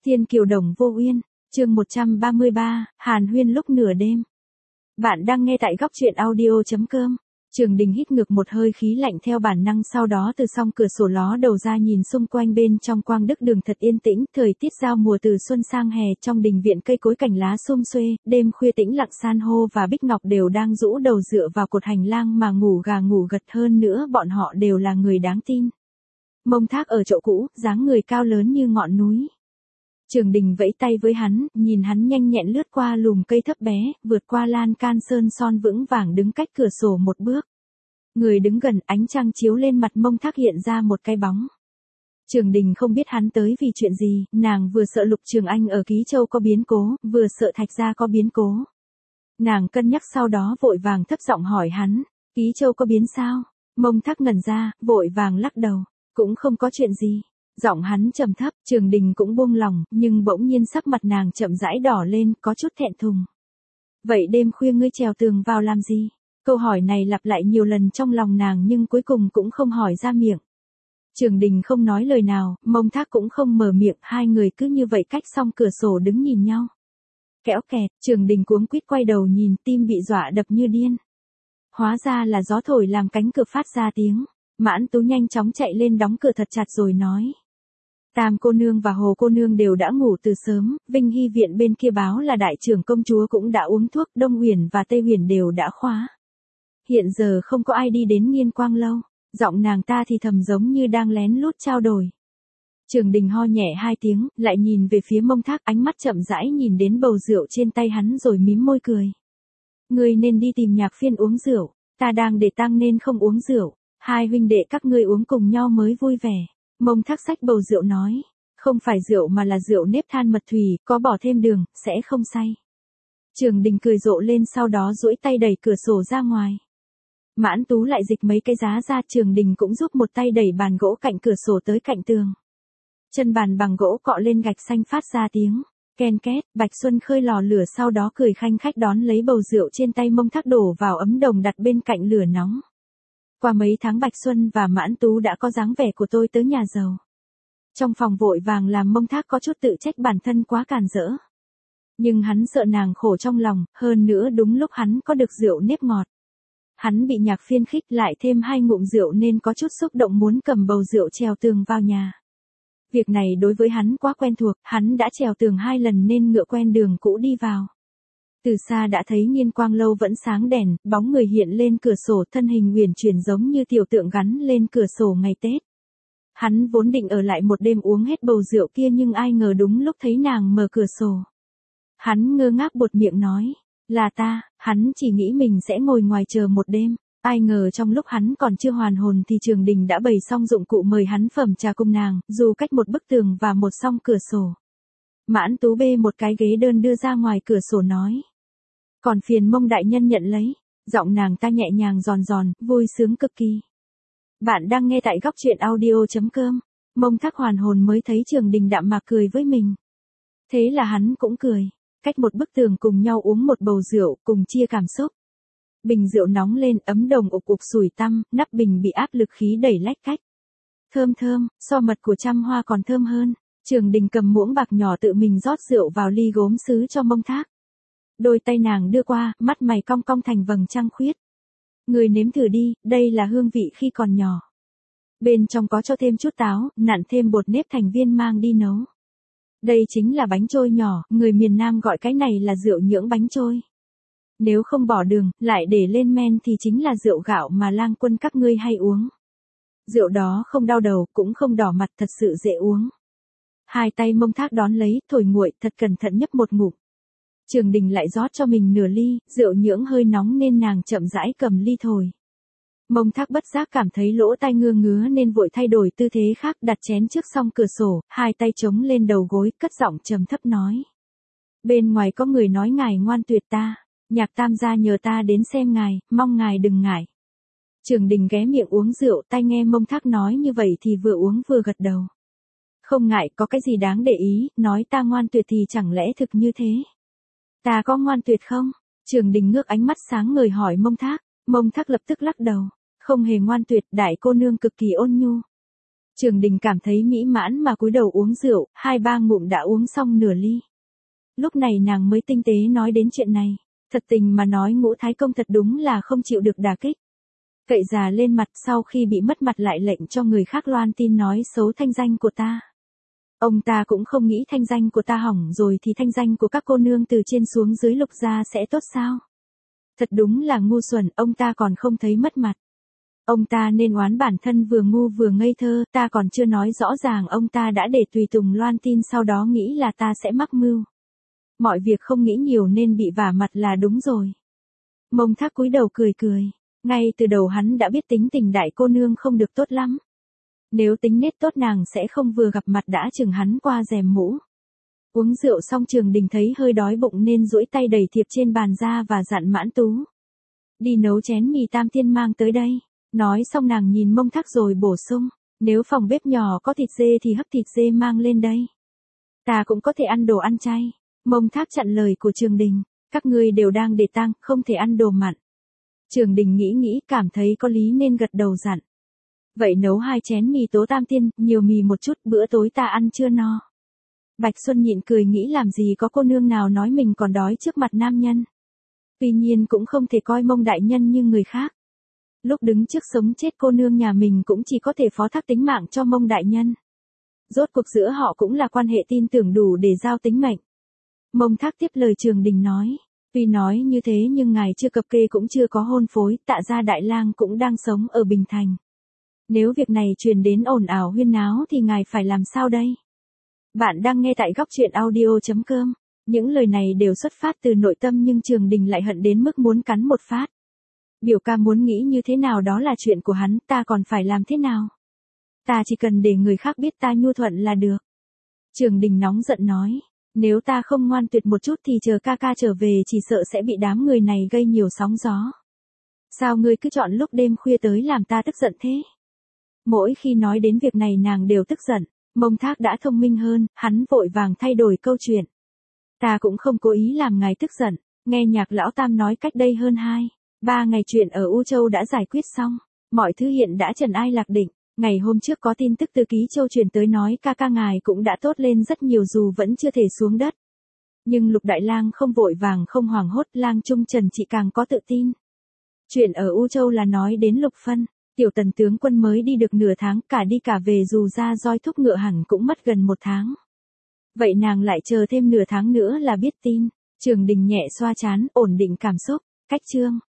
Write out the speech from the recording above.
Thiên kiều đồng vô uyên, chương 133, Hàn huyên lúc nửa đêm. Bạn đang nghe tại góc truyện audio.com. Trường Đình hít ngược một hơi khí lạnh theo bản năng, sau đó từ song cửa sổ ló đầu ra nhìn xung quanh. Bên trong quang đức đường thật yên tĩnh, thời tiết giao mùa từ xuân sang hè, trong đình viện cây cối cành lá sum xuê, đêm khuya tĩnh lặng, san hô và Bích Ngọc đều đang rũ đầu dựa vào cột hành lang mà ngủ gà ngủ gật, hơn nữa bọn họ đều là người đáng tin. Mông Thác ở chỗ cũ, dáng người cao lớn như ngọn núi. Trường Đình vẫy tay với hắn, nhìn hắn nhanh nhẹn lướt qua lùm cây thấp bé, vượt qua lan can sơn son vững vàng đứng cách cửa sổ một bước. Người đứng gần, ánh trăng chiếu lên mặt Mông Thác hiện ra một cái bóng. Trường Đình không biết hắn tới vì chuyện gì, nàng vừa sợ Lục Trường Anh ở Ký Châu có biến cố, vừa sợ Thạch Gia có biến cố. Nàng cân nhắc sau đó vội vàng thấp giọng hỏi hắn, Ký Châu có biến sao? Mông Thác ngẩn ra, vội vàng lắc đầu, cũng không có chuyện gì. Giọng hắn trầm thấp, Trường Đình cũng buông lòng, nhưng bỗng nhiên sắc mặt nàng chậm rãi đỏ lên, có chút thẹn thùng. Vậy đêm khuya ngươi trèo tường vào làm gì? Câu hỏi này lặp lại nhiều lần trong lòng nàng nhưng cuối cùng cũng không hỏi ra miệng. Trường Đình không nói lời nào, Mông Thác cũng không mở miệng, hai người cứ như vậy cách song cửa sổ đứng nhìn nhau. Kéo kẹt, Trường Đình cuống quýt quay đầu nhìn, tim bị dọa đập như điên. Hóa ra là gió thổi làm cánh cửa phát ra tiếng. Mãn Tú nhanh chóng chạy lên đóng cửa thật chặt rồi nói. Tam cô nương và Hồ cô nương đều đã ngủ từ sớm, Vinh Hy viện bên kia báo là đại trưởng công chúa cũng đã uống thuốc, Đông Huyền và Tây Huyền đều đã khóa. Hiện giờ không có ai đi đến Nghiên Quang lâu, giọng nàng ta thì thầm giống như đang lén lút trao đổi. Trường Đình ho nhẹ hai tiếng, lại nhìn về phía Mông Thác, ánh mắt chậm rãi nhìn đến bầu rượu trên tay hắn rồi mím môi cười. Ngươi nên đi tìm Nhạc Phiên uống rượu, ta đang để tang nên không uống rượu, hai huynh đệ các ngươi uống cùng nhau mới vui vẻ. Mông Thác xách bầu rượu nói, không phải rượu mà là rượu nếp than mật thủy, có bỏ thêm đường, sẽ không say. Trường Đình cười rộ lên, sau đó duỗi tay đẩy cửa sổ ra ngoài. Mãn Tú lại dịch mấy cái giá ra, Trường Đình cũng giúp một tay đẩy bàn gỗ cạnh cửa sổ tới cạnh tường. Chân bàn bằng gỗ cọ lên gạch xanh phát ra tiếng ken két. Bạch Xuân khơi lò lửa, sau đó cười khanh khách đón lấy bầu rượu trên tay Mông Thác đổ vào ấm đồng đặt bên cạnh lửa nóng. Qua mấy tháng Bạch Xuân và Mãn Tú đã có dáng vẻ của tôi tớ nhà giàu. Trong phòng vội vàng làm Mông Thác có chút tự trách bản thân quá càn rỡ. Nhưng hắn sợ nàng khổ trong lòng, hơn nữa đúng lúc hắn có được rượu nếp ngọt. Hắn bị Nhạc Phiên khích lại thêm hai ngụm rượu nên có chút xúc động muốn cầm bầu rượu trèo tường vào nhà. Việc này đối với hắn quá quen thuộc, hắn đã trèo tường 2 lần nên ngựa quen đường cũ đi vào. Từ xa đã thấy Nghiên Quang lâu vẫn sáng đèn, bóng người hiện lên cửa sổ, thân hình uyển chuyển giống như tiểu tượng gắn lên cửa sổ ngày Tết. Hắn vốn định ở lại một đêm uống hết bầu rượu kia nhưng ai ngờ đúng lúc thấy nàng mở cửa sổ. Hắn ngơ ngác buột miệng nói, là ta, hắn chỉ nghĩ mình sẽ ngồi ngoài chờ một đêm. Ai ngờ trong lúc hắn còn chưa hoàn hồn thì Trường Đình đã bày xong dụng cụ mời hắn phẩm trà cùng nàng, dù cách một bức tường và một song cửa sổ. Mãn Tú bê một cái ghế đơn đưa ra ngoài cửa sổ nói. Còn phiền Mông đại nhân nhận lấy. Giọng nàng ta nhẹ nhàng giòn giòn, vui sướng cực kỳ. Bạn đang nghe tại góc truyện audio.com. Mông Thác hoàn hồn mới thấy Trường Đình đạm mạc cười với mình. Thế là hắn cũng cười. Cách một bức tường cùng nhau uống một bầu rượu, cùng chia cảm xúc. Bình rượu nóng lên, ấm đồng ục ục sủi tăm, nắp bình bị áp lực khí đẩy lách cách. Thơm thơm, so mật của trăm hoa còn thơm hơn. Trường Đình cầm muỗng bạc nhỏ tự mình rót rượu vào ly gốm sứ cho Mông Thác. Đôi tay nàng đưa qua, mắt mày cong cong thành vầng trăng khuyết. Người nếm thử đi, đây là hương vị khi còn nhỏ. Bên trong có cho thêm chút táo, nặn thêm bột nếp thành viên mang đi nấu. Đây chính là bánh trôi nhỏ, người miền Nam gọi cái này là rượu nhưỡng bánh trôi. Nếu không bỏ đường, lại để lên men thì chính là rượu gạo mà lang quân các ngươi hay uống. Rượu đó không đau đầu, cũng không đỏ mặt, thật sự dễ uống. Hai tay Mông Thác đón lấy, thổi nguội, thật cẩn thận nhấp một ngụm. Trường Đình lại rót cho mình nửa ly, rượu nhưỡng hơi nóng nên nàng chậm rãi cầm ly thổi. Mông Thác bất giác cảm thấy lỗ tai ngứa ngứa nên vội thay đổi tư thế khác, đặt chén trước song cửa sổ, hai tay chống lên đầu gối, cất giọng trầm thấp nói. Bên ngoài có người nói ngài ngoan tuyệt ta, Nhạc tam gia nhờ ta đến xem ngài, mong ngài đừng ngại. Trường Đình ghé miệng uống rượu, tai nghe Mông Thác nói như vậy thì vừa uống vừa gật đầu. Không ngại, có cái gì đáng để ý, nói ta ngoan tuyệt thì chẳng lẽ thực như thế. Ta có ngoan tuyệt không? Trường Đình ngước ánh mắt sáng ngời hỏi Mông Thác. Mông Thác lập tức lắc đầu. Không hề ngoan tuyệt, đại cô nương cực kỳ ôn nhu. Trường Đình cảm thấy mỹ mãn mà cúi đầu uống rượu, 2-3 ngụm đã uống xong nửa ly. Lúc này nàng mới tinh tế nói đến chuyện này. Thật tình mà nói Ngũ Thái Công thật đúng là không chịu được đả kích. Cậy già lên mặt sau khi bị mất mặt lại lệnh cho người khác loan tin nói xấu thanh danh của ta. Ông ta cũng không nghĩ thanh danh của ta hỏng rồi thì thanh danh của các cô nương từ trên xuống dưới Lục gia sẽ tốt sao? Thật đúng là ngu xuẩn, ông ta còn không thấy mất mặt. Ông ta nên oán bản thân vừa ngu vừa ngây thơ, ta còn chưa nói rõ ràng ông ta đã để tùy tùng loan tin sau đó nghĩ là ta sẽ mắc mưu. Mọi việc không nghĩ nhiều nên bị vả mặt là đúng rồi. Mông Thác cúi đầu cười cười. Ngay từ đầu hắn đã biết tính tình đại cô nương không được tốt lắm. Nếu tính nết tốt nàng sẽ không vừa gặp mặt đã chừng hắn qua rèm mũ. Uống rượu xong Trường Đình thấy hơi đói bụng nên duỗi tay đẩy thiệp trên bàn ra và dặn Mãn Tú. Đi nấu chén mì tam tiên mang tới đây. Nói xong nàng nhìn Mông Thác rồi bổ sung. Nếu phòng bếp nhỏ có thịt dê thì hấp thịt dê mang lên đây. Ta cũng có thể ăn đồ ăn chay. Mông Thác chặn lời của Trường Đình. Các ngươi đều đang để tang, không thể ăn đồ mặn. Trường Đình nghĩ cảm thấy có lý nên gật đầu dặn. Vậy nấu 2 chén mì tố tam tiên, nhiều mì một chút, bữa tối ta ăn chưa no. Bạch Xuân nhịn cười nghĩ làm gì có cô nương nào nói mình còn đói trước mặt nam nhân. Tuy nhiên cũng không thể coi Mông đại nhân như người khác. Lúc đứng trước sống chết cô nương nhà mình cũng chỉ có thể phó thác tính mạng cho Mông đại nhân. Rốt cuộc giữa họ cũng là quan hệ tin tưởng đủ để giao tính mệnh. Mông Thác tiếp lời Trường Đình nói. Tuy nói như thế nhưng ngài chưa cập kê cũng chưa có hôn phối, Tạ gia đại lang cũng đang sống ở Bình Thành. Nếu việc này truyền đến ồn ào huyên náo thì ngài phải làm sao đây? Bạn đang nghe tại góc truyện audio.com. Những lời này đều xuất phát từ nội tâm nhưng Trường Đình lại hận đến mức muốn cắn một phát. Biểu ca muốn nghĩ như thế nào đó là chuyện của hắn, ta còn phải làm thế nào? Ta chỉ cần để người khác biết ta nhu thuận là được. Trường Đình nóng giận nói. Nếu ta không ngoan tuyệt một chút thì chờ ca ca trở về chỉ sợ sẽ bị đám người này gây nhiều sóng gió. Sao ngươi cứ chọn lúc đêm khuya tới làm ta tức giận thế? Mỗi khi nói đến việc này nàng đều tức giận. Mông Thác đã thông minh hơn, hắn vội vàng thay đổi câu chuyện. Ta cũng không cố ý làm ngài tức giận, nghe Nhạc lão tam nói cách đây hơn 2-3 ngày chuyện ở U Châu đã giải quyết xong. Mọi thứ hiện đã trần ai lạc định. Ngày hôm trước có tin tức từ Ký Châu truyền tới nói ca ca ngài cũng đã tốt lên rất nhiều dù vẫn chưa thể xuống đất. Nhưng Lục Đại Lang không vội vàng không hoảng hốt, Lang Trung Trần chị càng có tự tin. Chuyện ở U Châu là nói đến Lục Phân, tiểu Tần tướng quân mới đi được nửa tháng, cả đi cả về dù ra roi thúc ngựa hẳn cũng mất gần 1 tháng. Vậy nàng lại chờ thêm nửa tháng nữa là biết tin. Trường Đình nhẹ xoa trán, ổn định cảm xúc. Cách chương